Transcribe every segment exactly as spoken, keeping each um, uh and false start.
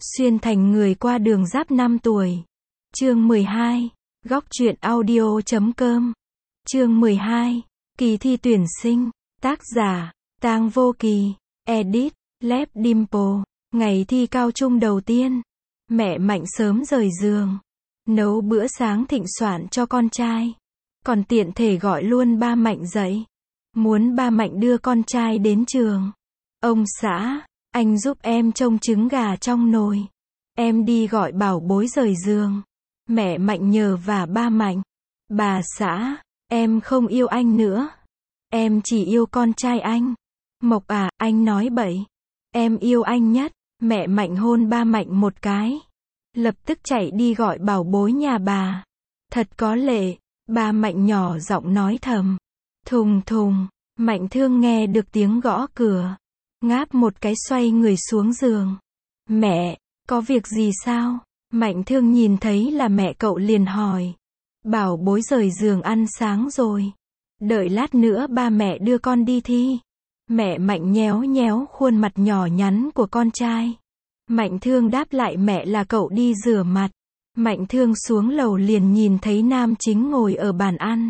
Xuyên thành người qua đường giáp năm tuổi. Chương mười hai. Góc truyện audio chấm com. Chương mười hai. Kỳ thi tuyển sinh. Tác giả: Tang Vô Kỳ. Edit: Lep Dimple. Ngày thi cao trung đầu tiên, mẹ Mạnh sớm rời giường, nấu bữa sáng thịnh soạn cho con trai. Còn tiện thể gọi luôn ba Mạnh dậy. Muốn ba Mạnh đưa con trai đến trường. Ông xã, anh giúp em trông trứng gà trong nồi. Em đi gọi bảo bối rời giường. Mẹ Mạnh nhờ vả ba Mạnh. Bà xã, em không yêu anh nữa. Em chỉ yêu con trai anh. Mộc à, anh nói bậy. Em yêu anh nhất. Mẹ Mạnh hôn ba Mạnh một cái. Lập tức chạy đi gọi bảo bối nhà bà. Thật có lệ. Ba Mạnh nhỏ giọng nói thầm. Thùng thùng. Mạnh Thương nghe được tiếng gõ cửa. Ngáp một cái xoay người xuống giường. Mẹ, có việc gì sao? Mạnh Thương nhìn thấy là mẹ cậu liền hỏi. Bảo bối rời giường ăn sáng rồi. Đợi lát nữa ba mẹ đưa con đi thi. Mẹ Mạnh nhéo nhéo khuôn mặt nhỏ nhắn của con trai. Mạnh Thương đáp lại mẹ là cậu đi rửa mặt. Mạnh Thương xuống lầu liền nhìn thấy Nam Chính ngồi ở bàn ăn.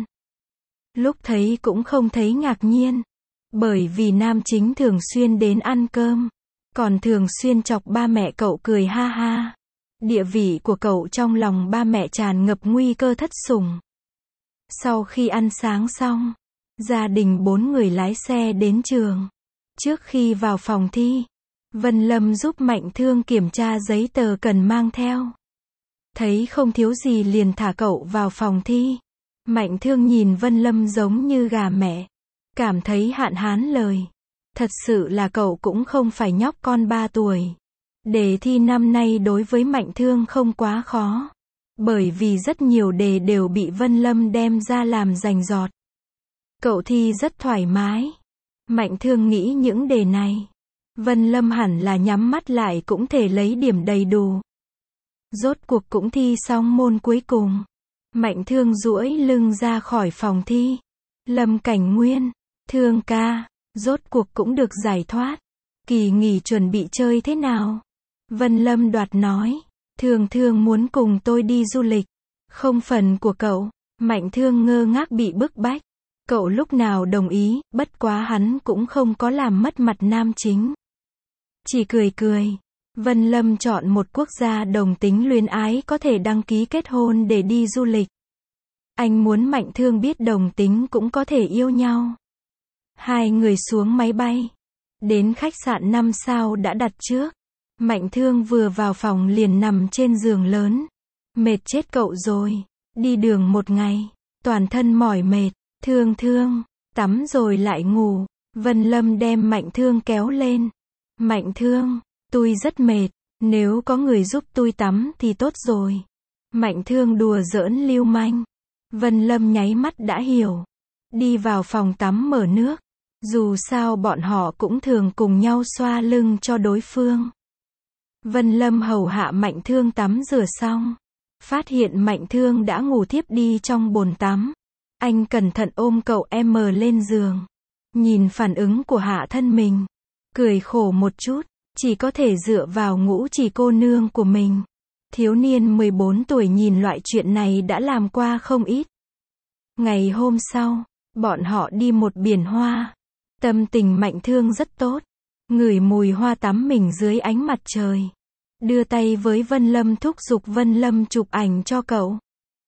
Lúc thấy cũng không thấy ngạc nhiên. Bởi vì Nam Chính thường xuyên đến ăn cơm. Còn thường xuyên chọc ba mẹ cậu cười ha ha. Địa vị của cậu trong lòng ba mẹ tràn ngập nguy cơ thất sủng. Sau khi ăn sáng xong, gia đình bốn người lái xe đến trường. Trước khi vào phòng thi, Vân Lâm giúp Mạnh Thương kiểm tra giấy tờ cần mang theo. Thấy không thiếu gì liền thả cậu vào phòng thi. Mạnh Thương nhìn Vân Lâm giống như gà mẹ. Cảm thấy hạn hán lời. Thật sự là cậu cũng không phải nhóc con ba tuổi. Đề thi năm nay đối với Mạnh Thương không quá khó. Bởi vì rất nhiều đề đều bị Vân Lâm đem ra làm rành rọt. Cậu thi rất thoải mái. Mạnh Thương nghĩ những đề này, Vân Lâm hẳn là nhắm mắt lại cũng thể lấy điểm đầy đủ. Rốt cuộc cũng thi xong môn cuối cùng. Mạnh Thương duỗi lưng ra khỏi phòng thi. Lâm Cảnh Nguyên, Thương ca, rốt cuộc cũng được giải thoát. Kỳ nghỉ chuẩn bị chơi thế nào? Vân Lâm đoạt nói. Thương Thương muốn cùng tôi đi du lịch. Không phần của cậu. Mạnh Thương ngơ ngác bị bức bách. Cậu lúc nào đồng ý, bất quá hắn cũng không có làm mất mặt Nam Chính. Chỉ cười cười. Vân Lâm chọn một quốc gia đồng tính luyến ái có thể đăng ký kết hôn để đi du lịch. Anh muốn Mạnh Thương biết đồng tính cũng có thể yêu nhau. Hai người xuống máy bay. Đến khách sạn năm sao đã đặt trước. Mạnh Thương vừa vào phòng liền nằm trên giường lớn. Mệt chết cậu rồi. Đi đường một ngày. Toàn thân mỏi mệt. Thương Thương. Tắm rồi lại ngủ. Vân Lâm đem Mạnh Thương kéo lên. Mạnh Thương. Tôi rất mệt. Nếu có người giúp tôi tắm thì tốt rồi. Mạnh Thương đùa giỡn lưu manh. Vân Lâm nháy mắt đã hiểu. Đi vào phòng tắm mở nước. Dù sao bọn họ cũng thường cùng nhau xoa lưng cho đối phương. Vân Lâm hầu hạ Mạnh Thương tắm rửa xong. Phát hiện Mạnh Thương đã ngủ thiếp đi trong bồn tắm. Anh cẩn thận ôm cậu em lên giường. Nhìn phản ứng của hạ thân mình. Cười khổ một chút. Chỉ có thể dựa vào ngũ chỉ cô nương của mình. Thiếu niên mười bốn tuổi nhìn loại chuyện này đã làm qua không ít. Ngày hôm sau, bọn họ đi một biển hoa. Tâm tình Mạnh Thương rất tốt. Ngửi mùi hoa tắm mình dưới ánh mặt trời. Đưa tay với Vân Lâm thúc giục Vân Lâm chụp ảnh cho cậu.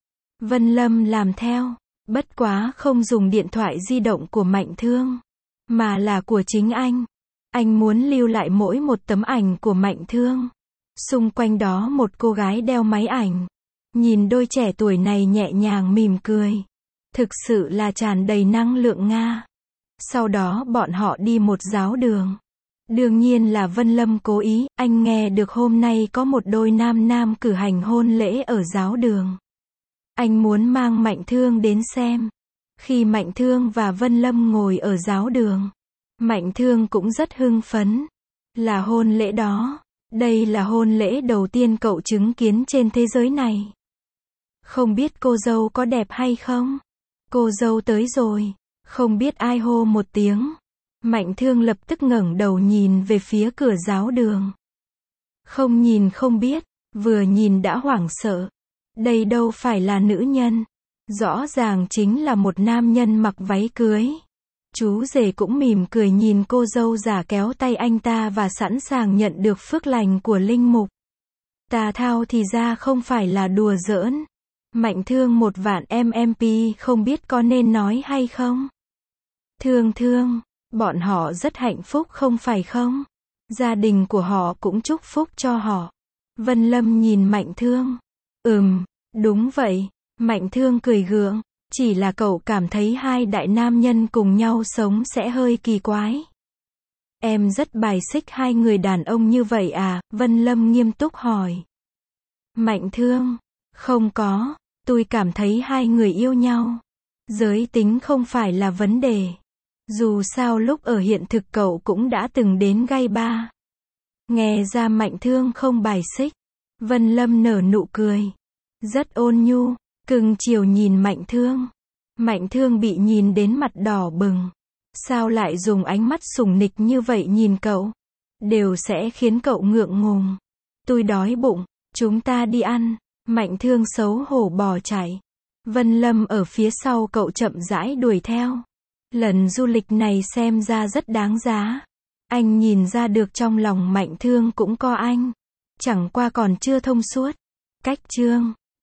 Vân Lâm làm theo. Bất quá không dùng điện thoại di động của Mạnh Thương. Mà là của chính anh. Anh muốn lưu lại mỗi một tấm ảnh của Mạnh Thương. Xung quanh đó một cô gái đeo máy ảnh. Nhìn đôi trẻ tuổi này nhẹ nhàng mỉm cười. Thực sự là tràn đầy năng lượng Nga. Sau đó bọn họ đi một giáo đường. Đương nhiên là Vân Lâm cố ý, anh nghe được hôm nay có một đôi nam nam cử hành hôn lễ ở giáo đường. Anh muốn mang Mạnh Thương đến xem. Khi Mạnh Thương và Vân Lâm ngồi ở giáo đường, Mạnh Thương cũng rất hưng phấn. Là hôn lễ đó. Đây là hôn lễ đầu tiên cậu chứng kiến trên thế giới này. Không biết cô dâu có đẹp hay không? Cô dâu tới rồi. Không biết ai hô một tiếng. Mạnh Thương lập tức ngẩng đầu nhìn về phía cửa giáo đường. Không nhìn không biết, vừa nhìn đã hoảng sợ. Đây đâu phải là nữ nhân. Rõ ràng chính là một nam nhân mặc váy cưới. Chú rể cũng mỉm cười nhìn cô dâu giả kéo tay anh ta và sẵn sàng nhận được phước lành của linh mục. Tà thao thì ra không phải là đùa giỡn. Mạnh Thương một vạn em em pê không biết có nên nói hay không? Thương thương, bọn họ rất hạnh phúc không phải không? Gia đình của họ cũng chúc phúc cho họ. Vân Lâm nhìn Mạnh Thương. Ừm, đúng vậy. Mạnh Thương cười gượng. Chỉ là cậu cảm thấy hai đại nam nhân cùng nhau sống sẽ hơi kỳ quái. Em rất bài xích hai người đàn ông như vậy à? Vân Lâm nghiêm túc hỏi. Mạnh Thương, không có, tôi cảm thấy hai người yêu nhau. Giới tính không phải là vấn đề. Dù sao lúc ở hiện thực cậu cũng đã từng đến gay ba. Nghe ra Mạnh Thương không bài xích. Vân Lâm nở nụ cười. Rất ôn nhu, cưng chiều nhìn Mạnh Thương. Mạnh Thương bị nhìn đến mặt đỏ bừng. Sao lại dùng ánh mắt sủng nịch như vậy nhìn cậu? Đều sẽ khiến cậu ngượng ngùng. Tôi đói bụng, chúng ta đi ăn. Mạnh Thương xấu hổ bỏ chạy. Vân Lâm ở phía sau cậu chậm rãi đuổi theo. Lần du lịch này xem ra rất đáng giá. Anh nhìn ra được trong lòng Mạnh Thương cũng có anh. Chẳng qua còn chưa thông suốt. Cách chương